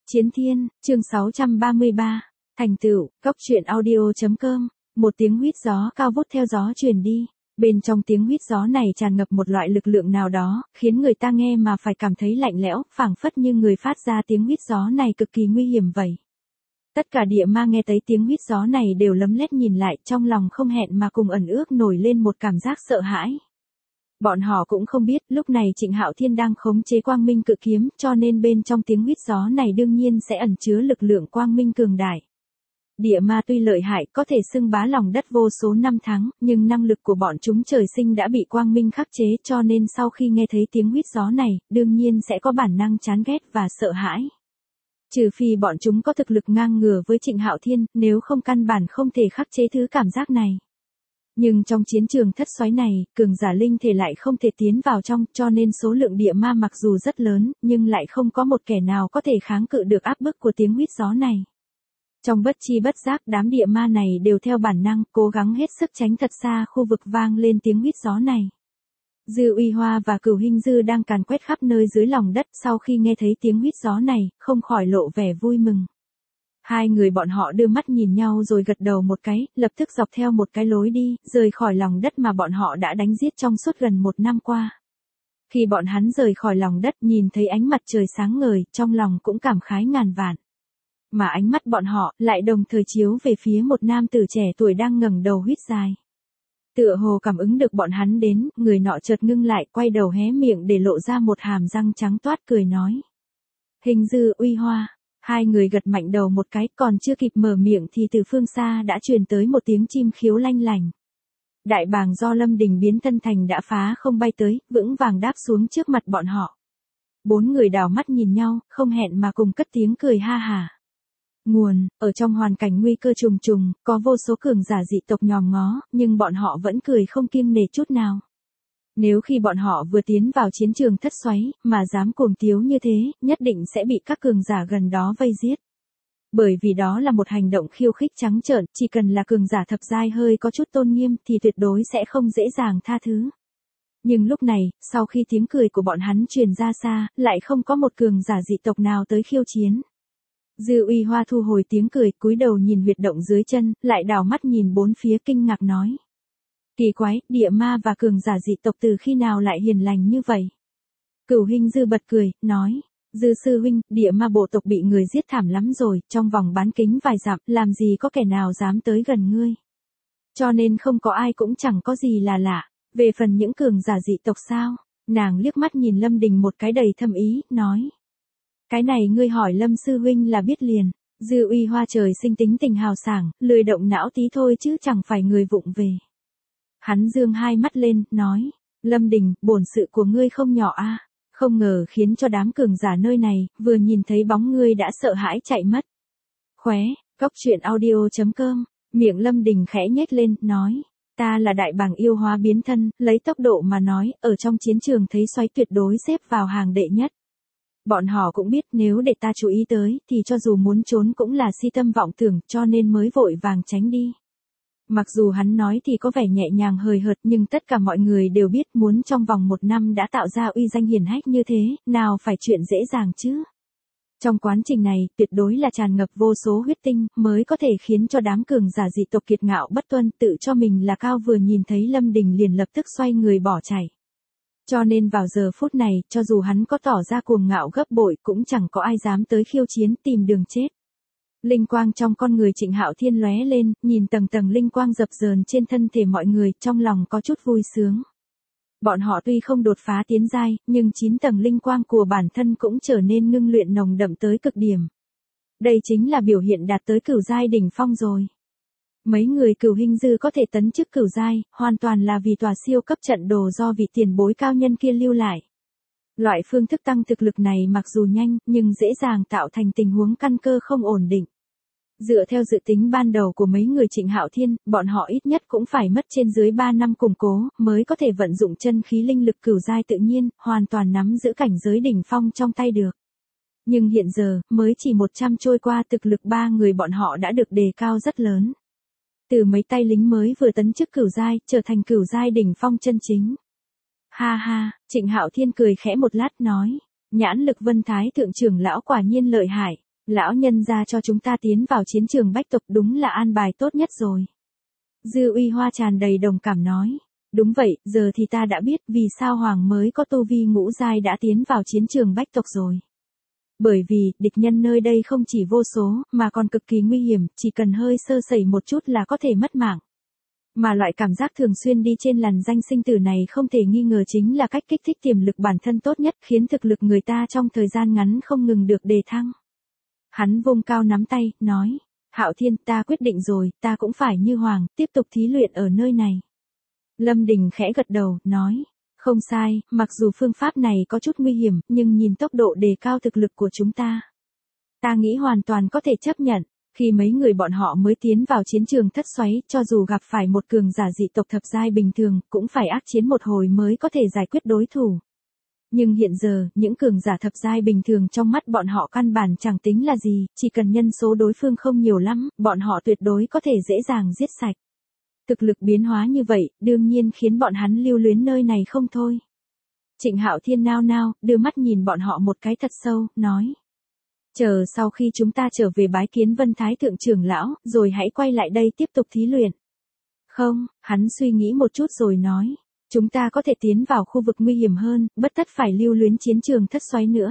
Chiến Thiên, chương 633, thành tựu, góc truyện audio.com, một tiếng huýt gió cao vút theo gió truyền đi. Bên trong tiếng huýt gió này tràn ngập một loại lực lượng nào đó, khiến người ta nghe mà phải cảm thấy lạnh lẽo, phảng phất như người phát ra tiếng huýt gió này cực kỳ nguy hiểm vậy. Tất cả địa ma nghe thấy tiếng huýt gió này đều lấm lét nhìn lại, trong lòng không hẹn mà cùng ẩn ước nổi lên một cảm giác sợ hãi. Bọn họ cũng không biết, lúc này Trịnh Hạo Thiên đang khống chế quang minh cự kiếm, cho nên bên trong tiếng huýt gió này đương nhiên sẽ ẩn chứa lực lượng quang minh cường đại. Địa ma tuy lợi hại, có thể xưng bá lòng đất vô số năm tháng, nhưng năng lực của bọn chúng trời sinh đã bị quang minh khắc chế, cho nên sau khi nghe thấy tiếng huýt gió này, đương nhiên sẽ có bản năng chán ghét và sợ hãi. Trừ phi bọn chúng có thực lực ngang ngửa với Trịnh Hạo Thiên, nếu không căn bản không thể khắc chế thứ cảm giác này. Nhưng trong chiến trường thất xoáy này, cường giả linh thể lại không thể tiến vào trong, cho nên số lượng địa ma mặc dù rất lớn, nhưng lại không có một kẻ nào có thể kháng cự được áp bức của tiếng huýt gió này. Trong bất chi bất giác, đám địa ma này đều theo bản năng, cố gắng hết sức tránh thật xa khu vực vang lên tiếng huýt gió này. Dư Uy Hoa và Cửu Hinh Dư đang càn quét khắp nơi dưới lòng đất, sau khi nghe thấy tiếng huýt gió này, không khỏi lộ vẻ vui mừng. Hai người bọn họ đưa mắt nhìn nhau rồi gật đầu một cái, lập tức dọc theo một cái lối đi, rời khỏi lòng đất mà bọn họ đã đánh giết trong suốt gần một năm qua. Khi bọn hắn rời khỏi lòng đất, nhìn thấy ánh mặt trời sáng ngời, trong lòng cũng cảm khái ngàn vạn. Mà ánh mắt bọn họ lại đồng thời chiếu về phía một nam tử trẻ tuổi đang ngẩng đầu huýt dài. Tựa hồ cảm ứng được bọn hắn đến, người nọ chợt ngưng lại, quay đầu hé miệng để lộ ra một hàm răng trắng toát, cười nói: "Hình Dư, Uy Hoa." Hai người gật mạnh đầu một cái, còn chưa kịp mở miệng thì từ phương xa đã truyền tới một tiếng chim khiếu lanh lành. Đại bàng do Lâm Đình biến thân thành đã phá không bay tới, vững vàng đáp xuống trước mặt bọn họ. Bốn người đảo mắt nhìn nhau, không hẹn mà cùng cất tiếng cười ha hả. Nguồn, ở trong hoàn cảnh nguy cơ trùng trùng, có vô số cường giả dị tộc nhòm ngó, nhưng bọn họ vẫn cười không kiêng nể chút nào. Nếu khi bọn họ vừa tiến vào chiến trường thất xoáy, mà dám cuồng tiếu như thế, nhất định sẽ bị các cường giả gần đó vây giết. Bởi vì đó là một hành động khiêu khích trắng trợn, chỉ cần là cường giả thập giai hơi có chút tôn nghiêm thì tuyệt đối sẽ không dễ dàng tha thứ. Nhưng lúc này, sau khi tiếng cười của bọn hắn truyền ra xa, lại không có một cường giả dị tộc nào tới khiêu chiến. Dư Uy Hoa thu hồi tiếng cười, cúi đầu nhìn huyệt động dưới chân, lại đảo mắt nhìn bốn phía kinh ngạc nói: "Kỳ quái, địa ma và cường giả dị tộc từ khi nào lại hiền lành như vậy?" Cửu Hinh Dư bật cười, nói: "Dư sư huynh, địa ma bộ tộc bị người giết thảm lắm rồi, trong vòng bán kính vài dặm, làm gì có kẻ nào dám tới gần ngươi. Cho nên không có ai cũng chẳng có gì là lạ. Về phần những cường giả dị tộc sao?" Nàng liếc mắt nhìn Lâm Đình một cái đầy thâm ý, nói: "Cái này ngươi hỏi Lâm sư huynh là biết liền." Dư Uy Hoa trời sinh tính tình hào sảng, lười động não tí thôi chứ chẳng phải người vụng về. Hắn dương hai mắt lên, nói: "Lâm Đình, bổn sự của ngươi không nhỏ a, không ngờ khiến cho đám cường giả nơi này, vừa nhìn thấy bóng ngươi đã sợ hãi chạy mất." Khóe, góc truyện audio.com, miệng Lâm Đình khẽ nhếch lên, nói: "Ta là đại bàng yêu hóa biến thân, lấy tốc độ mà nói, ở trong chiến trường thấy xoáy tuyệt đối xếp vào hàng đệ nhất. Bọn họ cũng biết nếu để ta chú ý tới, thì cho dù muốn trốn cũng là si tâm vọng tưởng, cho nên mới vội vàng tránh đi." Mặc dù hắn nói thì có vẻ nhẹ nhàng hời hợt, nhưng tất cả mọi người đều biết muốn trong vòng một năm đã tạo ra uy danh hiển hách như thế, nào phải chuyện dễ dàng chứ. Trong quá trình này, tuyệt đối là tràn ngập vô số huyết tinh, mới có thể khiến cho đám cường giả dị tộc kiệt ngạo bất tuân, tự cho mình là cao, vừa nhìn thấy Lâm Đình liền lập tức xoay người bỏ chạy. Cho nên vào giờ phút này, cho dù hắn có tỏ ra cuồng ngạo gấp bội, cũng chẳng có ai dám tới khiêu chiến, tìm đường chết. Linh quang trong con người Trịnh Hạo Thiên lóe lên, nhìn tầng tầng linh quang dập dờn trên thân thể mọi người, trong lòng có chút vui sướng. Bọn họ tuy không đột phá tiến giai, nhưng 9 tầng linh quang của bản thân cũng trở nên ngưng luyện nồng đậm tới cực điểm. Đây chính là biểu hiện đạt tới cửu giai đỉnh phong rồi. Mấy người Cửu Hinh Dư có thể tấn chức cửu giai, hoàn toàn là vì tòa siêu cấp trận đồ do vị tiền bối cao nhân kia lưu lại. Loại phương thức tăng thực lực này mặc dù nhanh, nhưng dễ dàng tạo thành tình huống căn cơ không ổn định. Dựa theo dự tính ban đầu của mấy người Trịnh Hạo Thiên, bọn họ ít nhất cũng phải mất trên dưới 3 năm củng cố, mới có thể vận dụng chân khí linh lực cửu giai tự nhiên, hoàn toàn nắm giữ cảnh giới đỉnh phong trong tay được. Nhưng hiện giờ, mới chỉ 100 trôi qua, thực lực ba người bọn họ đã được đề cao rất lớn. Từ mấy tay lính mới vừa tấn chức cửu giai, trở thành cửu giai đỉnh phong chân chính. Ha ha, Trịnh Hạo Thiên cười khẽ một lát, nói: "Nhãn lực Vân Thái thượng trưởng lão quả nhiên lợi hại. Lão nhân gia cho chúng ta tiến vào chiến trường bách tộc đúng là an bài tốt nhất rồi. Dư Uy Hoa tràn đầy đồng cảm nói. Đúng vậy, giờ thì ta đã biết vì sao Hoàng mới có tu vi ngũ giai đã tiến vào chiến trường bách tộc rồi. Bởi vì, địch nhân nơi đây không chỉ vô số, mà còn cực kỳ nguy hiểm, chỉ cần hơi sơ sẩy một chút là có thể mất mạng. Mà loại cảm giác thường xuyên đi trên lằn ranh sinh tử này không thể nghi ngờ chính là cách kích thích tiềm lực bản thân tốt nhất, khiến thực lực người ta trong thời gian ngắn không ngừng được đề thăng. Hắn vung cao nắm tay, nói, Hạo Thiên, ta quyết định rồi, ta cũng phải như Hoàng, tiếp tục thí luyện ở nơi này. Lâm Đình khẽ gật đầu, nói, không sai, mặc dù phương pháp này có chút nguy hiểm, nhưng nhìn tốc độ đề cao thực lực của chúng ta. Ta nghĩ hoàn toàn có thể chấp nhận. Khi mấy người bọn họ mới tiến vào chiến trường thất xoáy, cho dù gặp phải một cường giả dị tộc thập giai bình thường, cũng phải ác chiến một hồi mới có thể giải quyết đối thủ. Nhưng hiện giờ, những cường giả thập giai bình thường trong mắt bọn họ căn bản chẳng tính là gì, chỉ cần nhân số đối phương không nhiều lắm, bọn họ tuyệt đối có thể dễ dàng giết sạch. Thực lực biến hóa như vậy, đương nhiên khiến bọn hắn lưu luyến nơi này không thôi. Trịnh Hạo Thiên nao nao, đưa mắt nhìn bọn họ một cái thật sâu, nói. Chờ sau khi chúng ta trở về bái kiến Vân Thái Thượng trưởng lão, rồi hãy quay lại đây tiếp tục thí luyện. Không, hắn suy nghĩ một chút rồi nói. Chúng ta có thể tiến vào khu vực nguy hiểm hơn, bất tất phải lưu luyến chiến trường thất xoáy nữa.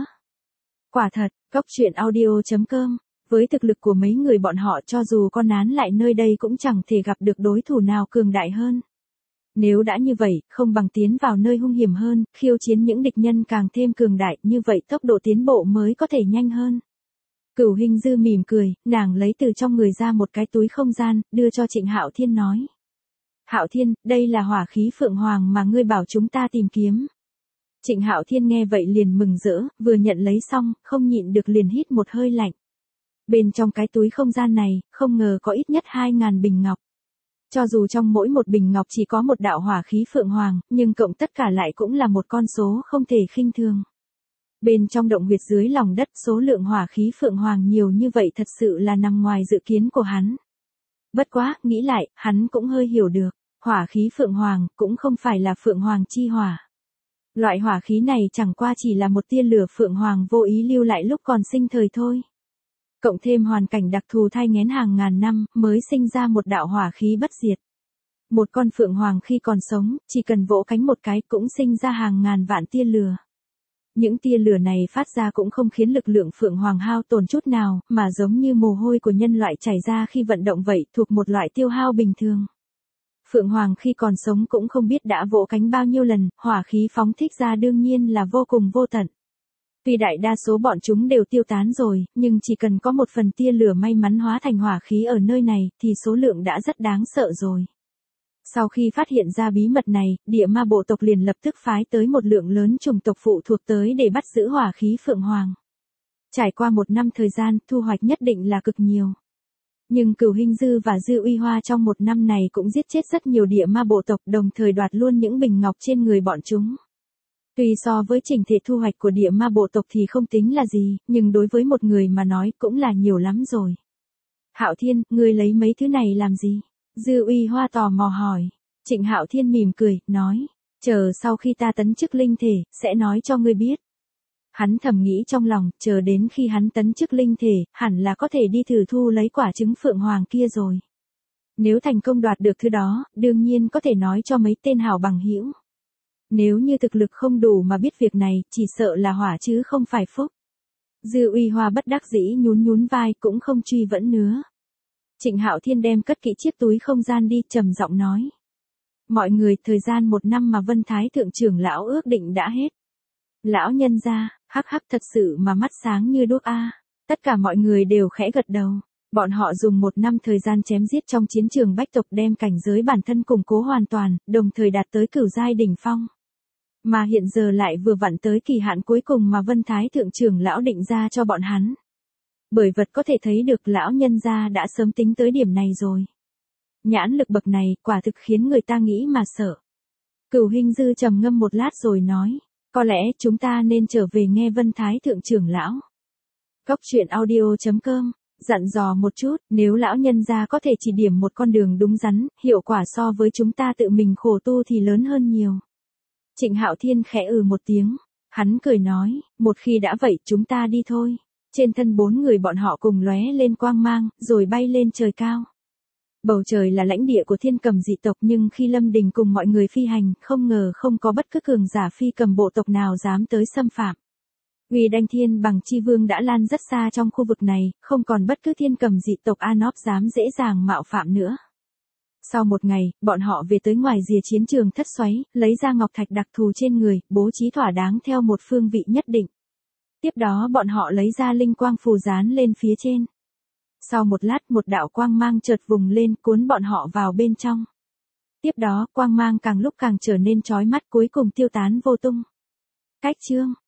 Quả thật, Cốc Truyện Audio.com, với thực lực của mấy người bọn họ cho dù có nán lại nơi đây cũng chẳng thể gặp được đối thủ nào cường đại hơn. Nếu đã như vậy, không bằng tiến vào nơi hung hiểm hơn, khiêu chiến những địch nhân càng thêm cường đại, như vậy tốc độ tiến bộ mới có thể nhanh hơn. Cửu Hình Dư mỉm cười, nàng lấy từ trong người ra một cái túi không gian, đưa cho Trịnh Hạo Thiên nói. Hạo Thiên, đây là hỏa khí Phượng Hoàng mà ngươi bảo chúng ta tìm kiếm. Trịnh Hạo Thiên nghe vậy liền mừng rỡ, vừa nhận lấy xong, không nhịn được liền hít một hơi lạnh. Bên trong cái túi không gian này, không ngờ có ít nhất 2.000 bình ngọc. Cho dù trong mỗi một bình ngọc chỉ có một đạo hỏa khí Phượng Hoàng, nhưng cộng tất cả lại cũng là một con số không thể khinh thường. Bên trong động huyệt dưới lòng đất số lượng hỏa khí Phượng Hoàng nhiều như vậy thật sự là nằm ngoài dự kiến của hắn. Bất quá, nghĩ lại, hắn cũng hơi hiểu được, hỏa khí Phượng Hoàng cũng không phải là Phượng Hoàng chi hỏa. Loại hỏa khí này chẳng qua chỉ là một tia lửa Phượng Hoàng vô ý lưu lại lúc còn sinh thời thôi. Cộng thêm hoàn cảnh đặc thù thai nghén hàng ngàn năm, mới sinh ra một đạo hỏa khí bất diệt. Một con Phượng Hoàng khi còn sống, chỉ cần vỗ cánh một cái cũng sinh ra hàng ngàn vạn tia lửa. Những tia lửa này phát ra cũng không khiến lực lượng Phượng Hoàng hao tổn chút nào, mà giống như mồ hôi của nhân loại chảy ra khi vận động vậy, thuộc một loại tiêu hao bình thường. Phượng Hoàng khi còn sống cũng không biết đã vỗ cánh bao nhiêu lần, hỏa khí phóng thích ra đương nhiên là vô cùng vô tận. Tuy đại đa số bọn chúng đều tiêu tán rồi, nhưng chỉ cần có một phần tia lửa may mắn hóa thành hỏa khí ở nơi này, thì số lượng đã rất đáng sợ rồi. Sau khi phát hiện ra bí mật này, địa ma bộ tộc liền lập tức phái tới một lượng lớn chủng tộc phụ thuộc tới để bắt giữ hỏa khí Phượng Hoàng. Trải qua 1 năm thời gian, thu hoạch nhất định là cực nhiều. Nhưng Cửu Hình Dư và Dư Uy Hoa trong 1 năm này cũng giết chết rất nhiều địa ma bộ tộc, đồng thời đoạt luôn những bình ngọc trên người bọn chúng. Tuy so với chỉnh thể thu hoạch của địa ma bộ tộc thì không tính là gì, nhưng đối với một người mà nói cũng là nhiều lắm rồi. Hạo Thiên, ngươi lấy mấy thứ này làm gì? Dư Uy Hoa tò mò hỏi. Trịnh Hạo Thiên mỉm cười, nói, chờ sau khi ta tấn chức linh thể, sẽ nói cho ngươi biết. Hắn thầm nghĩ trong lòng, chờ đến khi hắn tấn chức linh thể, hẳn là có thể đi thử thu lấy quả trứng Phượng Hoàng kia rồi. Nếu thành công đoạt được thứ đó, đương nhiên có thể nói cho mấy tên hảo bằng hữu. Nếu như thực lực không đủ mà biết việc này, chỉ sợ là hỏa chứ không phải phúc. Dư Uy Hoa bất đắc dĩ nhún nhún vai cũng không truy vấn nữa. Trịnh Hạo Thiên đem cất kỹ chiếc túi không gian đi, trầm giọng nói. Mọi người, thời gian 1 năm mà Vân Thái Thượng trưởng lão ước định đã hết. Lão nhân gia, hắc hắc, thật sự mà mắt sáng như đuốc a. Tất cả mọi người đều khẽ gật đầu. Bọn họ dùng 1 năm thời gian chém giết trong chiến trường bách tộc, đem cảnh giới bản thân củng cố hoàn toàn, đồng thời đạt tới cửu giai đỉnh phong. Mà hiện giờ lại vừa vặn tới kỳ hạn cuối cùng mà Vân Thái Thượng trưởng lão định ra cho bọn hắn. Bởi vật có thể thấy được lão nhân gia đã sớm tính tới điểm này rồi. Nhãn lực bậc này quả thực khiến người ta nghĩ mà sợ. Cửu Hình Dư trầm ngâm một lát rồi nói, có lẽ chúng ta nên trở về nghe Vân Thái Thượng trưởng lão. Cốc Truyện Audio.com, dặn dò một chút, nếu lão nhân gia có thể chỉ điểm một con đường đúng đắn, hiệu quả so với chúng ta tự mình khổ tu thì lớn hơn nhiều. Trịnh Hạo Thiên khẽ một tiếng, hắn cười nói, một khi đã vậy chúng ta đi thôi. Trên thân 4 người bọn họ cùng lóe lên quang mang, rồi bay lên trời cao. Bầu trời là lãnh địa của thiên cầm dị tộc, nhưng khi Lâm Đình cùng mọi người phi hành, không ngờ không có bất cứ cường giả phi cầm bộ tộc nào dám tới xâm phạm. Uy Đanh Thiên Bằng Chi Vương đã lan rất xa trong khu vực này, không còn bất cứ thiên cầm dị tộc Anop dám dễ dàng mạo phạm nữa. Sau một ngày, bọn họ về tới ngoài rìa chiến trường thất xoáy, lấy ra ngọc thạch đặc thù trên người, bố trí thỏa đáng theo một phương vị nhất định. Tiếp đó bọn họ lấy ra linh quang phù dán lên phía trên. Sau một lát, một đạo quang mang chợt vùng lên, cuốn bọn họ vào bên trong. Tiếp đó, quang mang càng lúc càng trở nên chói mắt, cuối cùng tiêu tán vô tung. Cách chương